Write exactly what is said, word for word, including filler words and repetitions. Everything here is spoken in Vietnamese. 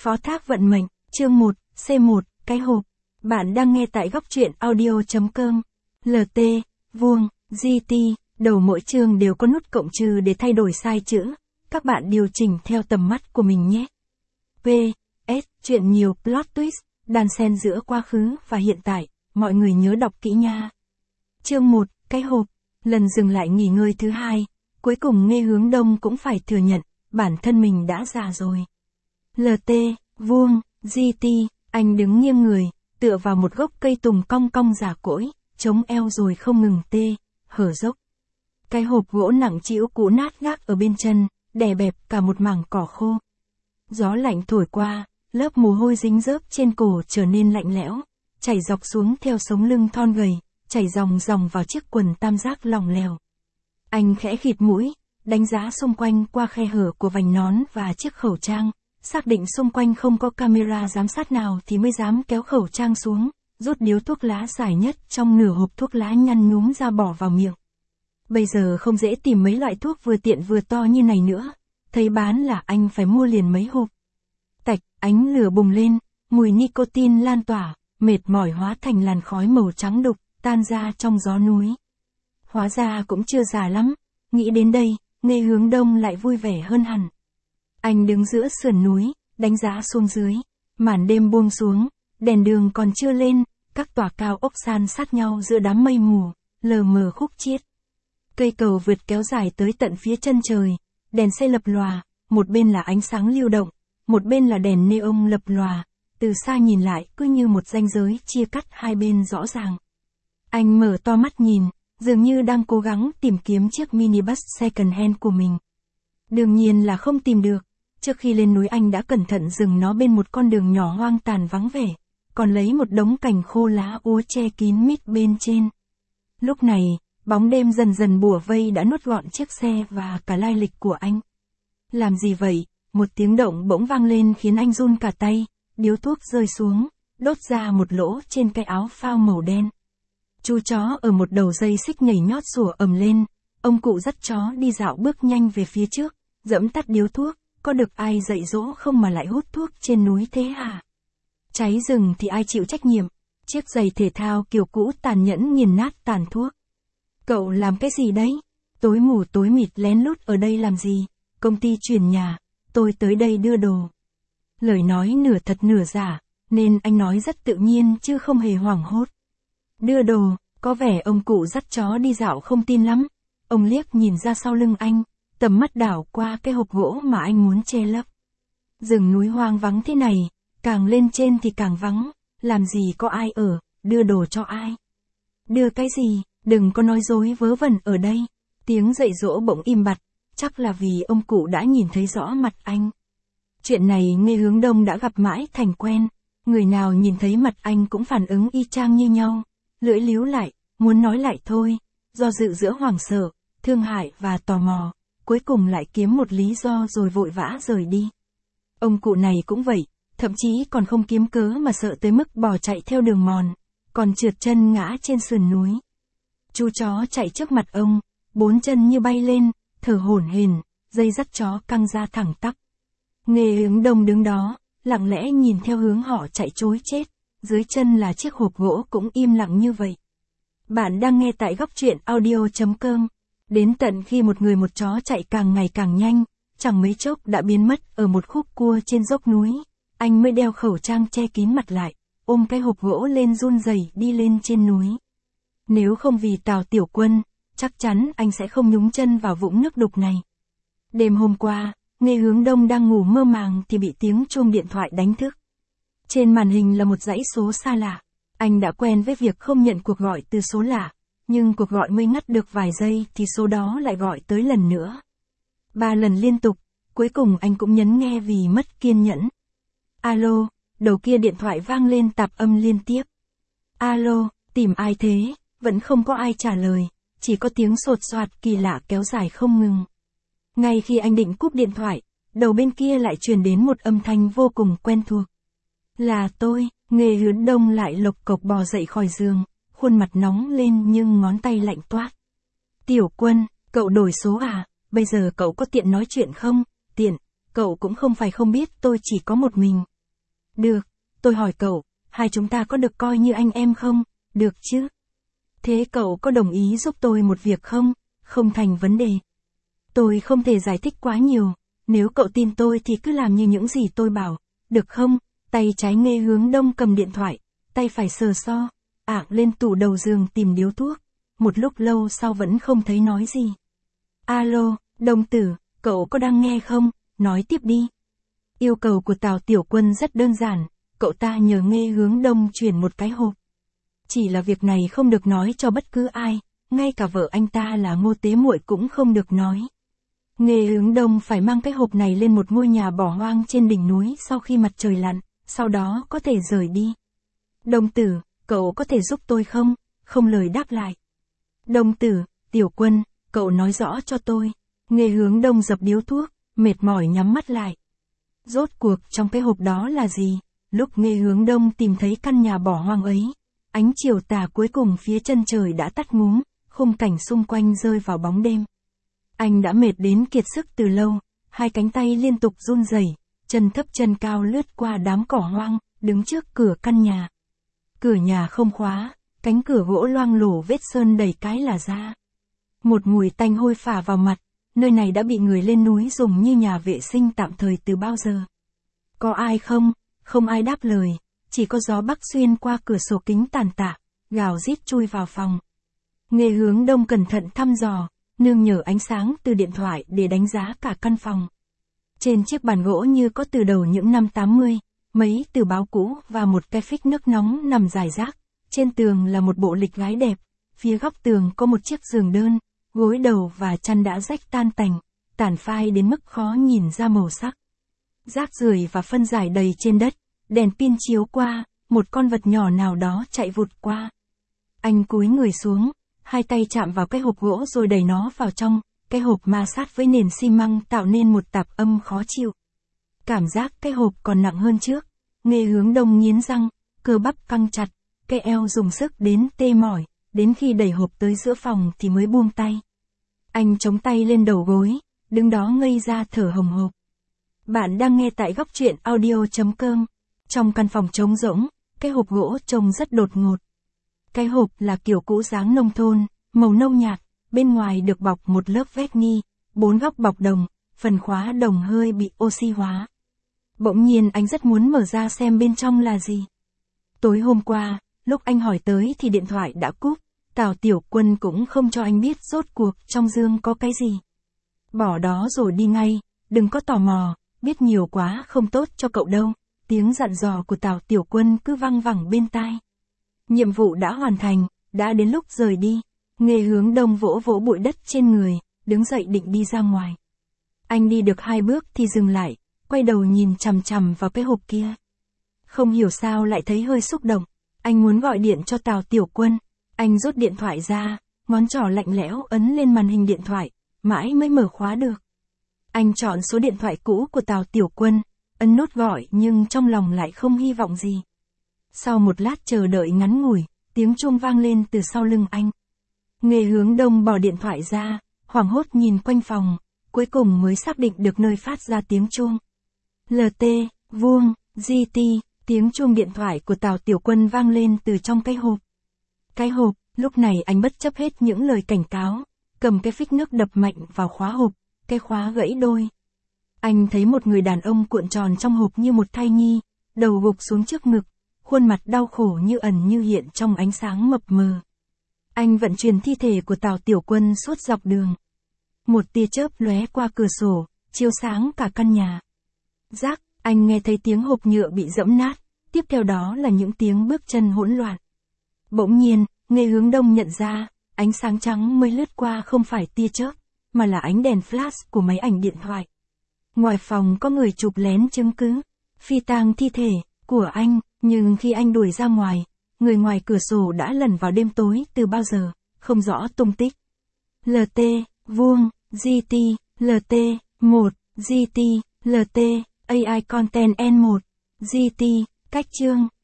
Phó thác vận mệnh, chương một, C một, cái hộp. Bạn đang nghe tại góc truyện audio chấm com. lờ tê, vuông, giê tê, đầu mỗi chương đều có nút cộng trừ để thay đổi sai chữ. Các bạn điều chỉnh theo tầm mắt của mình nhé. pê ét, chuyện nhiều plot twist, đan xen giữa quá khứ và hiện tại, mọi người nhớ đọc kỹ nha. Chương một, cái hộp. Lần dừng lại nghỉ ngơi thứ hai, cuối cùng Nghe Hướng Đông cũng phải thừa nhận, bản thân mình đã già rồi. lờ tê, vuông, giê tê, anh đứng nghiêng người, tựa vào một gốc cây tùng cong cong già cỗi, chống eo rồi không ngừng tê, hở dốc. Cái hộp gỗ nặng trĩu cũ nát gác ở bên chân, đè bẹp cả một mảng cỏ khô. Gió lạnh thổi qua, lớp mồ hôi dính dớp trên cổ trở nên lạnh lẽo, chảy dọc xuống theo sống lưng thon gầy, chảy dòng dòng vào chiếc quần tam giác lỏng lẻo. Anh khẽ khịt mũi, đánh giá xung quanh qua khe hở của vành nón và chiếc khẩu trang, xác định xung quanh không có camera giám sát nào thì mới dám kéo khẩu trang xuống, rút điếu thuốc lá dài nhất trong nửa hộp thuốc lá nhăn nhúm ra bỏ vào miệng. Bây giờ không dễ tìm mấy loại thuốc vừa tiện vừa to như này nữa, thấy bán là anh phải mua liền mấy hộp. Tạch, ánh lửa bùng lên, mùi nicotine lan tỏa, mệt mỏi hóa thành làn khói màu trắng đục, tan ra trong gió núi. Hóa ra cũng chưa già lắm, nghĩ đến đây, Nghe Hướng Đông lại vui vẻ hơn hẳn. Anh đứng giữa sườn núi, đánh giá xuống dưới, màn đêm buông xuống, đèn đường còn chưa lên, các tòa cao ốc san sát nhau giữa đám mây mù, lờ mờ khúc chiết. Cây cầu vượt kéo dài tới tận phía chân trời, đèn xe lập lòa, một bên là ánh sáng lưu động, một bên là đèn neon lập lòa, từ xa nhìn lại cứ như một ranh giới chia cắt hai bên rõ ràng. Anh mở to mắt nhìn, dường như đang cố gắng tìm kiếm chiếc minibus second hand của mình. Đương nhiên là không tìm được, trước khi lên núi anh đã cẩn thận dừng nó bên một con đường nhỏ hoang tàn vắng vẻ, còn lấy một đống cành khô lá úa che kín mít bên trên. Lúc này, bóng đêm dần dần bủa vây đã nuốt gọn chiếc xe và cả lai lịch của anh. Làm gì vậy? Một tiếng động bỗng vang lên khiến anh run cả tay, điếu thuốc rơi xuống, đốt ra một lỗ trên cái áo phao màu đen. Chú chó ở một đầu dây xích nhảy nhót sủa ầm lên, ông cụ dắt chó đi dạo bước nhanh về phía trước, dẫm tắt điếu thuốc, có được ai dạy dỗ không mà lại hút thuốc trên núi thế hả? Cháy rừng thì ai chịu trách nhiệm? Chiếc giày thể thao kiểu cũ tàn nhẫn nghiền nát tàn thuốc. Cậu làm cái gì đấy? Tối mù tối mịt lén lút ở đây làm gì? Công ty chuyển nhà, tôi tới đây đưa đồ. Lời nói nửa thật nửa giả, nên anh nói rất tự nhiên chứ không hề hoảng hốt. Đưa đồ, có vẻ ông cụ dắt chó đi dạo không tin lắm. Ông liếc nhìn ra sau lưng anh, tầm mắt đảo qua cái hộp gỗ mà anh muốn che lấp. Rừng núi hoang vắng thế này, càng lên trên thì càng vắng, làm gì có ai ở, đưa đồ cho ai? Đưa cái gì, đừng có nói dối vớ vẩn ở đây. Tiếng dạy dỗ bỗng im bặt, chắc là vì ông cụ đã nhìn thấy rõ mặt anh. Chuyện này Nghe Hướng Đông đã gặp mãi thành quen, người nào nhìn thấy mặt anh cũng phản ứng y chang như nhau, lưỡi líu lại, muốn nói lại thôi, do dự giữa hoảng sợ, thương hại và tò mò, cuối cùng lại kiếm một lý do rồi vội vã rời đi. Ông cụ này cũng vậy, thậm chí còn không kiếm cớ mà sợ tới mức bỏ chạy theo đường mòn, còn trượt chân ngã trên sườn núi. Chú chó chạy trước mặt ông, bốn chân như bay lên, thở hổn hển, dây dắt chó căng ra thẳng tắp. Nghe Hướng Đông đứng đó, lặng lẽ nhìn theo hướng họ chạy trối chết, dưới chân là chiếc hộp gỗ cũng im lặng như vậy. Bạn đang nghe tại góc truyện audio chấm com. Đến tận khi một người một chó chạy càng ngày càng nhanh, chẳng mấy chốc đã biến mất ở một khúc cua trên dốc núi, anh mới đeo khẩu trang che kín mặt lại, ôm cái hộp gỗ lên run rẩy đi lên trên núi. Nếu không vì Tào Tiểu Quân, chắc chắn anh sẽ không nhúng chân vào vũng nước đục này. Đêm hôm qua, Nghe Hướng Đông đang ngủ mơ màng thì bị tiếng chuông điện thoại đánh thức. Trên màn hình là một dãy số xa lạ. Anh đã quen với việc không nhận cuộc gọi từ số lạ, nhưng cuộc gọi mới ngắt được vài giây thì số đó lại gọi tới lần nữa. Ba lần liên tục, cuối cùng anh cũng nhấn nghe vì mất kiên nhẫn. Alo, đầu kia điện thoại vang lên tạp âm liên tiếp. Alo, tìm ai thế? Vẫn không có ai trả lời, chỉ có tiếng sột soạt kỳ lạ kéo dài không ngừng. Ngay khi anh định cúp điện thoại, đầu bên kia lại truyền đến một âm thanh vô cùng quen thuộc. Là tôi. Nghe Hướng Đông lại lộc cộc bò dậy khỏi giường, khuôn mặt nóng lên nhưng ngón tay lạnh toát. Tiểu Quân, cậu đổi số à? Bây giờ cậu có tiện nói chuyện không? Tiện, cậu cũng không phải không biết tôi chỉ có một mình, Được, tôi hỏi cậu, hai chúng ta có được coi như anh em không? Được chứ? Thế cậu có đồng ý giúp tôi một việc không? Không thành vấn đề. Tôi không thể giải thích quá nhiều, nếu cậu tin tôi thì cứ làm như những gì tôi bảo, được không? Tay trái Nghê Hướng Đông cầm điện thoại, tay phải sờ so, ạng lên tủ đầu giường tìm điếu thuốc. Một lúc lâu sau vẫn không thấy nói gì. Alo, Đông Tử, cậu có đang nghe không? Nói tiếp đi. Yêu cầu của Tào Tiểu Quân rất đơn giản, cậu ta nhờ Nghê Hướng Đông chuyển một cái hộp. Chỉ là việc này không được nói cho bất cứ ai, ngay cả vợ anh ta là Ngô Tế Muội cũng không được nói. Nghê Hướng Đông phải mang cái hộp này lên một ngôi nhà bỏ hoang trên đỉnh núi sau khi mặt trời lặn, sau đó có thể rời đi. Đông Tử, cậu có thể giúp tôi không? Không lời đáp lại. Đông Tử, Tiểu Quân, cậu nói rõ cho tôi. Nghê Hướng Đông dập điếu thuốc, mệt mỏi nhắm mắt lại. Rốt cuộc trong cái hộp đó là gì? Lúc Nghê Hướng Đông tìm thấy căn nhà bỏ hoang ấy, ánh chiều tà cuối cùng phía chân trời đã tắt ngúm, khung cảnh xung quanh rơi vào bóng đêm. Anh đã mệt đến kiệt sức từ lâu, hai cánh tay liên tục run rẩy, chân thấp chân cao lướt qua đám cỏ hoang, đứng trước cửa căn nhà. Cửa nhà không khóa, cánh cửa gỗ loang lổ vết sơn đầy cái là ra. Một mùi tanh hôi phả vào mặt, nơi này đã bị người lên núi dùng như nhà vệ sinh tạm thời từ bao giờ. Có ai không? Không ai đáp lời, chỉ có gió bắc xuyên qua cửa sổ kính tàn tạ, gào rít chui vào phòng. Nghê Hướng Đông cẩn thận thăm dò, nương nhờ ánh sáng từ điện thoại để đánh giá cả căn phòng. Trên chiếc bàn gỗ như có từ đầu những năm tám mươi, mấy tờ báo cũ và một cái phích nước nóng nằm rải rác. Trên tường là một bộ lịch gái đẹp, phía góc tường có một chiếc giường đơn, gối đầu và chăn đã rách tan tành, tàn phai đến mức khó nhìn ra màu sắc. Rác rưởi và phân rải đầy trên đất, đèn pin chiếu qua, một con vật nhỏ nào đó chạy vụt qua. Anh cúi người xuống, hai tay chạm vào cái hộp gỗ rồi đẩy nó vào trong, cái hộp ma sát với nền xi măng tạo nên một tạp âm khó chịu. Cảm giác cái hộp còn nặng hơn trước, Nghê Hướng Đông nghiến răng, cơ bắp căng chặt, cái eo dùng sức đến tê mỏi, đến khi đẩy hộp tới giữa phòng thì mới buông tay. Anh chống tay lên đầu gối, đứng đó ngây ra thở hồng hộc. Bạn đang nghe tại góc truyện audio chấm com. Trong căn phòng trống rỗng, cái hộp gỗ trông rất đột ngột. Cái hộp là kiểu cũ dáng nông thôn, màu nâu nhạt, bên ngoài được bọc một lớp vét ni, bốn góc bọc đồng, phần khóa đồng hơi bị oxy hóa. Bỗng nhiên anh rất muốn mở ra xem bên trong là gì. Tối hôm qua, lúc anh hỏi tới thì điện thoại đã cúp, Tào Tiểu Quân cũng không cho anh biết rốt cuộc trong dương có cái gì. Bỏ đó rồi đi ngay, đừng có tò mò, biết nhiều quá không tốt cho cậu đâu. Tiếng dặn dò của Tào Tiểu Quân cứ văng vẳng bên tai. Nhiệm vụ đã hoàn thành, đã đến lúc rời đi. Nghê Hướng Đông vỗ vỗ bụi đất trên người, đứng dậy định đi ra ngoài. Anh đi được hai bước thì dừng lại, quay đầu nhìn chằm chằm vào cái hộp kia. Không hiểu sao lại thấy hơi xúc động, anh muốn gọi điện cho Tào Tiểu Quân. Anh rút điện thoại ra, ngón trỏ lạnh lẽo ấn lên màn hình điện thoại, mãi mới mở khóa được. Anh chọn số điện thoại cũ của Tào Tiểu Quân, ấn nút gọi nhưng trong lòng lại không hy vọng gì. Sau một lát chờ đợi ngắn ngủi, tiếng chuông vang lên từ sau lưng anh. Nghê Hướng Đông bỏ điện thoại ra, hoảng hốt nhìn quanh phòng, cuối cùng mới xác định được nơi phát ra tiếng chuông. lờ tê, vuông, giê tê, tiếng chuông điện thoại của Tào Tiểu Quân vang lên từ trong cái hộp. Cái hộp, lúc này anh bất chấp hết những lời cảnh cáo, cầm cái phích nước đập mạnh vào khóa hộp, cái khóa gãy đôi. Anh thấy một người đàn ông cuộn tròn trong hộp như một thai nhi, đầu gục xuống trước ngực, khuôn mặt đau khổ như ẩn như hiện trong ánh sáng mập mờ. Anh vận chuyển thi thể của Tào Tiểu Quân suốt dọc đường. Một tia chớp lóe qua cửa sổ, chiếu sáng cả căn nhà. Rác, anh nghe thấy tiếng hộp nhựa bị giẫm nát, tiếp theo đó là những tiếng bước chân hỗn loạn. Bỗng nhiên, Nghê Hướng Đông nhận ra, ánh sáng trắng mới lướt qua không phải tia chớp, mà là ánh đèn flash của máy ảnh điện thoại. Ngoài phòng có người chụp lén chứng cứ, phi tang thi thể của anh, nhưng khi anh đuổi ra ngoài, người ngoài cửa sổ đã lẩn vào đêm tối từ bao giờ, không rõ tung tích. lờ tê, vuông, giê tê, lờ tê, một, giê tê, lờ tê, a i Content N một, giê tê, cách chương.